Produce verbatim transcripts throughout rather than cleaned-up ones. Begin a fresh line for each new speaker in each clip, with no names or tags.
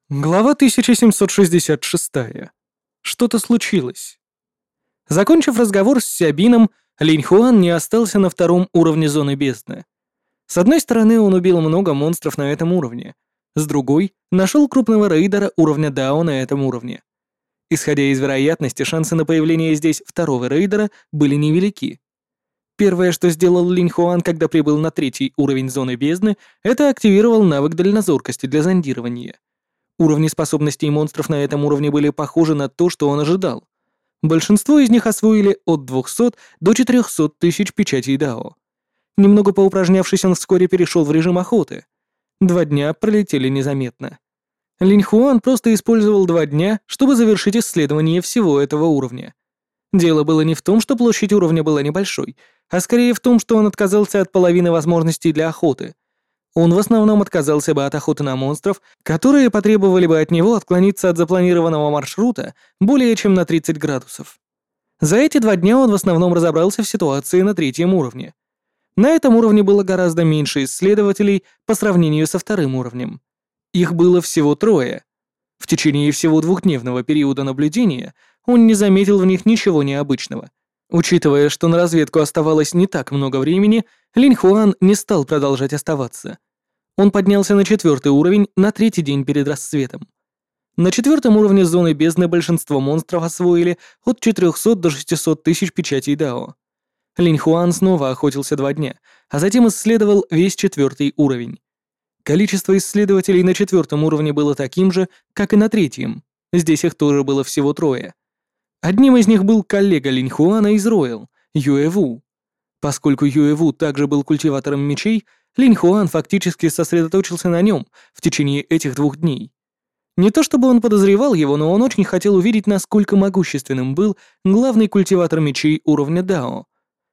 Глава тысяча семьсот шестьдесят шесть. Что-то случилось. Закончив разговор с Сябином, Линь Хуан не остался на втором уровне зоны бездны. С одной стороны, он убил много монстров на этом уровне, с другой — нашел крупного рейдера уровня Дао на этом уровне. Исходя из вероятности, шансы на появление здесь второго рейдера были невелики. Первое, что сделал Линь Хуан, когда прибыл на третий уровень зоны бездны, это активировал навык дальнозоркости для зондирования. Уровни способностей монстров на этом уровне были похожи на то, что он ожидал. Большинство из них освоили от двухсот до четырёхсот тысяч печатей Дао. Немного поупражнявшись, он вскоре перешел в режим охоты. Два дня пролетели незаметно. Линь Хуан просто использовал два дня, чтобы завершить исследование всего этого уровня. Дело было не в том, что площадь уровня была небольшой, а скорее в том, что он отказался от половины возможностей для охоты. Он в основном отказался бы от охоты на монстров, которые потребовали бы от него отклониться от запланированного маршрута более чем на тридцать градусов. За эти два дня он в основном разобрался в ситуации на третьем уровне. На этом уровне было гораздо меньше исследователей по сравнению со вторым уровнем. Их было всего трое. В течение всего двухдневного периода наблюдения он не заметил в них ничего необычного. Учитывая, что на разведку оставалось не так много времени, Линь Хуан не стал продолжать оставаться. Он поднялся на четвертый уровень на третий день перед рассветом. На четвертом уровне зоны бездны большинство монстров освоили от четырёхсот до шестисот тысяч печатей Дао. Линь Хуан снова охотился два дня, а затем исследовал весь четвертый уровень. Количество исследователей на четвертом уровне было таким же, как и на третьем. Здесь их тоже было всего трое. Одним из них был коллега Линь Хуана из Роял, Юэ Ву. Поскольку Юэ Ву также был культиватором мечей, Линь Хуан фактически сосредоточился на нем в течение этих двух дней. Не то чтобы он подозревал его, но он очень хотел увидеть, насколько могущественным был главный культиватор мечей уровня Дао.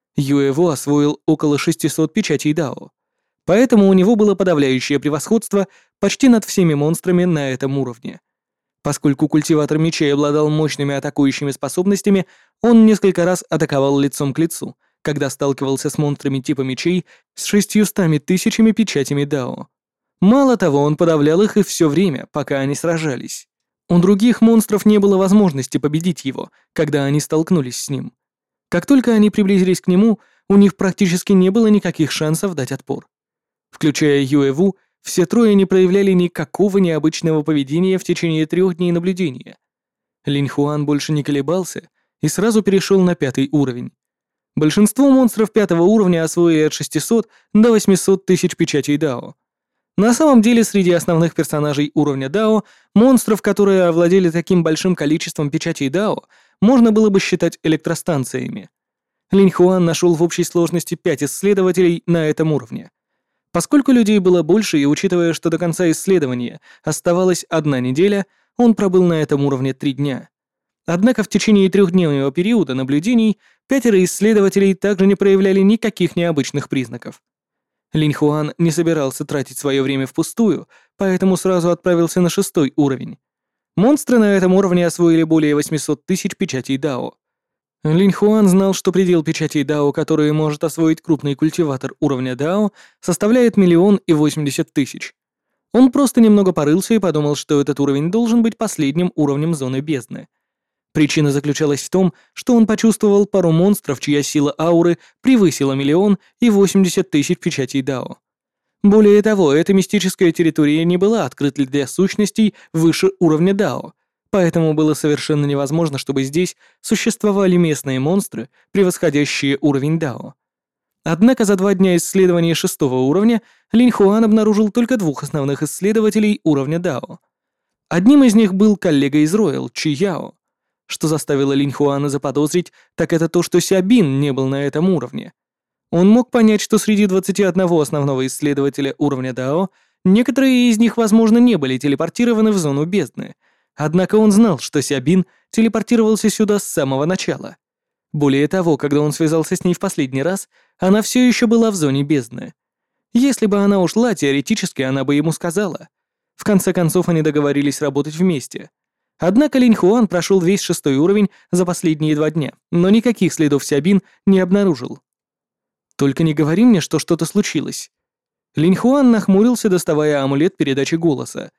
Юэ Ву освоил около шестисот печатей Дао, поэтому у него было подавляющее превосходство почти над всеми монстрами на этом уровне. Поскольку культиватор мечей обладал мощными атакующими способностями, он несколько раз атаковал лицом к лицу, когда сталкивался с монстрами типа мечей с шестьюстами тысячами печатями Дао. Мало того, он подавлял их и все время, пока они сражались. У других монстров не было возможности победить его, когда они столкнулись с ним. Как только они приблизились к нему, у них практически не было никаких шансов дать отпор. Включая Юэ Ву, все трое не проявляли никакого необычного поведения в течение трех дней наблюдения. Линь Хуан больше не колебался и сразу перешел на пятый уровень. Большинство монстров пятого уровня освоили от шестисот до восьмисот тысяч печатей Дао. На самом деле, среди основных персонажей уровня Дао, монстров, которые овладели таким большим количеством печатей Дао, можно было бы считать электростанциями. Линь Хуан нашел в общей сложности пять исследователей на этом уровне. Поскольку людей было больше и учитывая, что до конца исследования оставалась одна неделя, он пробыл на этом уровне три дня. Однако в течение трехдневного периода наблюдений пятеро исследователей также не проявляли никаких необычных признаков. Линь Хуан не собирался тратить свое время впустую, поэтому сразу отправился на шестой уровень. Монстры на этом уровне освоили более восьмисот тысяч печатей Дао. Линь Хуан знал, что предел печатей Дао, которые может освоить крупный культиватор уровня Дао, составляет миллион и восемьдесят тысяч. Он просто немного порылся и подумал, что этот уровень должен быть последним уровнем зоны бездны. Причина заключалась в том, что он почувствовал пару монстров, чья сила ауры превысила миллион и восемьдесят тысяч печатей Дао. Более того, эта мистическая территория не была открыта для сущностей выше уровня Дао, поэтому было совершенно невозможно, чтобы здесь существовали местные монстры, превосходящие уровень Дао. Однако за два дня исследования шестого уровня Линь Хуан обнаружил только двух основных исследователей уровня Дао. Одним из них был коллега из Роял, Чи Яо. Что заставило Линь Хуана заподозрить, так это то, что Сябин не был на этом уровне. Он мог понять, что среди двадцати одного основного исследователя уровня Дао некоторые из них, возможно, не были телепортированы в зону бездны, однако он знал, что Сябин телепортировался сюда с самого начала. Более того, когда он связался с ней в последний раз, она все еще была в зоне бездны. Если бы она ушла, теоретически она бы ему сказала. В конце концов, они договорились работать вместе. Однако Линь Хуан прошел весь шестой уровень за последние два дня, но никаких следов Сябин не обнаружил. «Только не говори мне, что что-то случилось». Линь Хуан нахмурился, доставая амулет передачи голоса.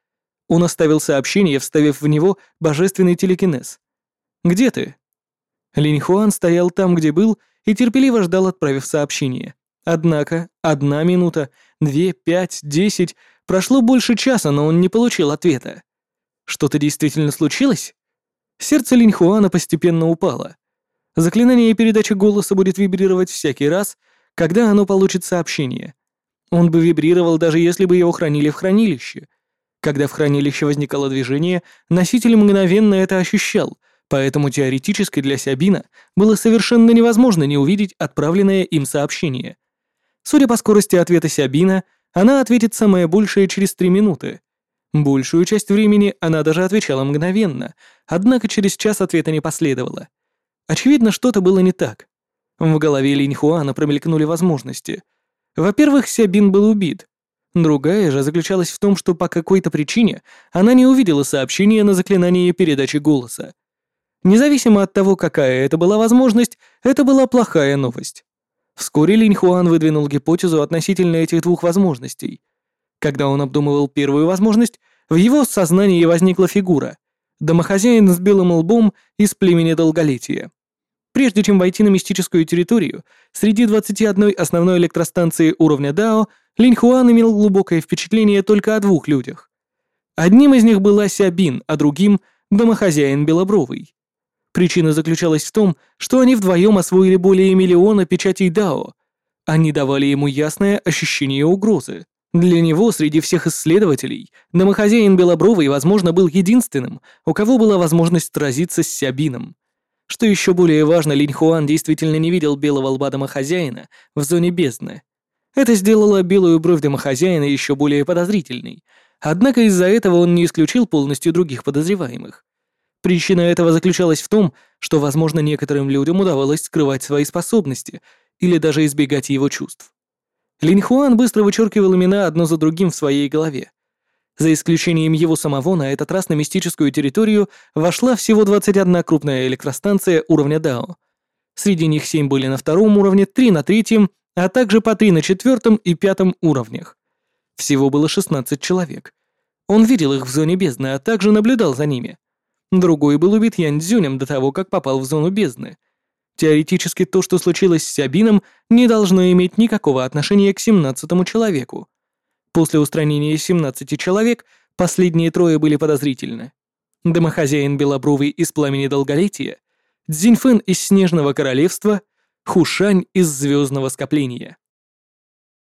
Он оставил сообщение, вставив в него божественный телекинез. «Где ты?» Линь Хуан стоял там, где был, и терпеливо ждал, отправив сообщение. Однако одна минута, две, пять, десять, прошло больше часа, но он не получил ответа. Что-то действительно случилось? Сердце Линь Хуана постепенно упало. Заклинание передачи голоса будет вибрировать всякий раз, когда оно получит сообщение. Он бы вибрировал, даже если бы его хранили в хранилище. Когда в хранилище возникало движение, носитель мгновенно это ощущал, поэтому теоретически для Сябина было совершенно невозможно не увидеть отправленное им сообщение. Судя по скорости ответа Сябина, она ответит самое большее через три минуты. Большую часть времени она даже отвечала мгновенно, однако через час ответа не последовало. Очевидно, что-то было не так. В голове Линь Хуана промелькнули возможности. Во-первых, Сябин был убит. Другая же заключалась в том, что по какой-то причине она не увидела сообщение на заклинание передачи голоса. Независимо от того, какая это была возможность, это была плохая новость. Вскоре Линь Хуан выдвинул гипотезу относительно этих двух возможностей. Когда он обдумывал первую возможность, в его сознании возникла фигура — домохозяин с белым лбом из племени Долголетия. Прежде чем войти на мистическую территорию, среди двадцати одной основной электростанции уровня Дао Линь Хуан имел глубокое впечатление только о двух людях. Одним из них была Сябин, а другим — домохозяин Белобровый. Причина заключалась в том, что они вдвоем освоили более миллиона печатей Дао. Они давали ему ясное ощущение угрозы. Для него среди всех исследователей домохозяин Белобровый, возможно, был единственным, у кого была возможность сразиться с Сябином. Что еще более важно, Линь Хуан действительно не видел белого лба домохозяина в зоне бездны. Это сделало белую бровь домохозяина еще более подозрительной, однако из-за этого он не исключил полностью других подозреваемых. Причина этого заключалась в том, что, возможно, некоторым людям удавалось скрывать свои способности или даже избегать его чувств. Линь Хуан быстро вычеркивал имена одно за другим в своей голове. За исключением его самого, на этот раз на мистическую территорию вошла всего двадцать одна крупная электростанция уровня Дао. Среди них семь были на втором уровне, три на третьем, а также по три на четвертом и пятом уровнях. Всего было шестнадцать человек. Он видел их в зоне бездны, а также наблюдал за ними. Другой был убит Янь Цзюнем до того, как попал в зону бездны. Теоретически то, что случилось с Сябином, не должно иметь никакого отношения к семнадцатому человеку. После устранения семнадцати человек последние трое были подозрительны. Домохозяин Белобровый из пламени Долголетия, Цзиньфэн из Снежного Королевства, Хушань из Звездного Скопления.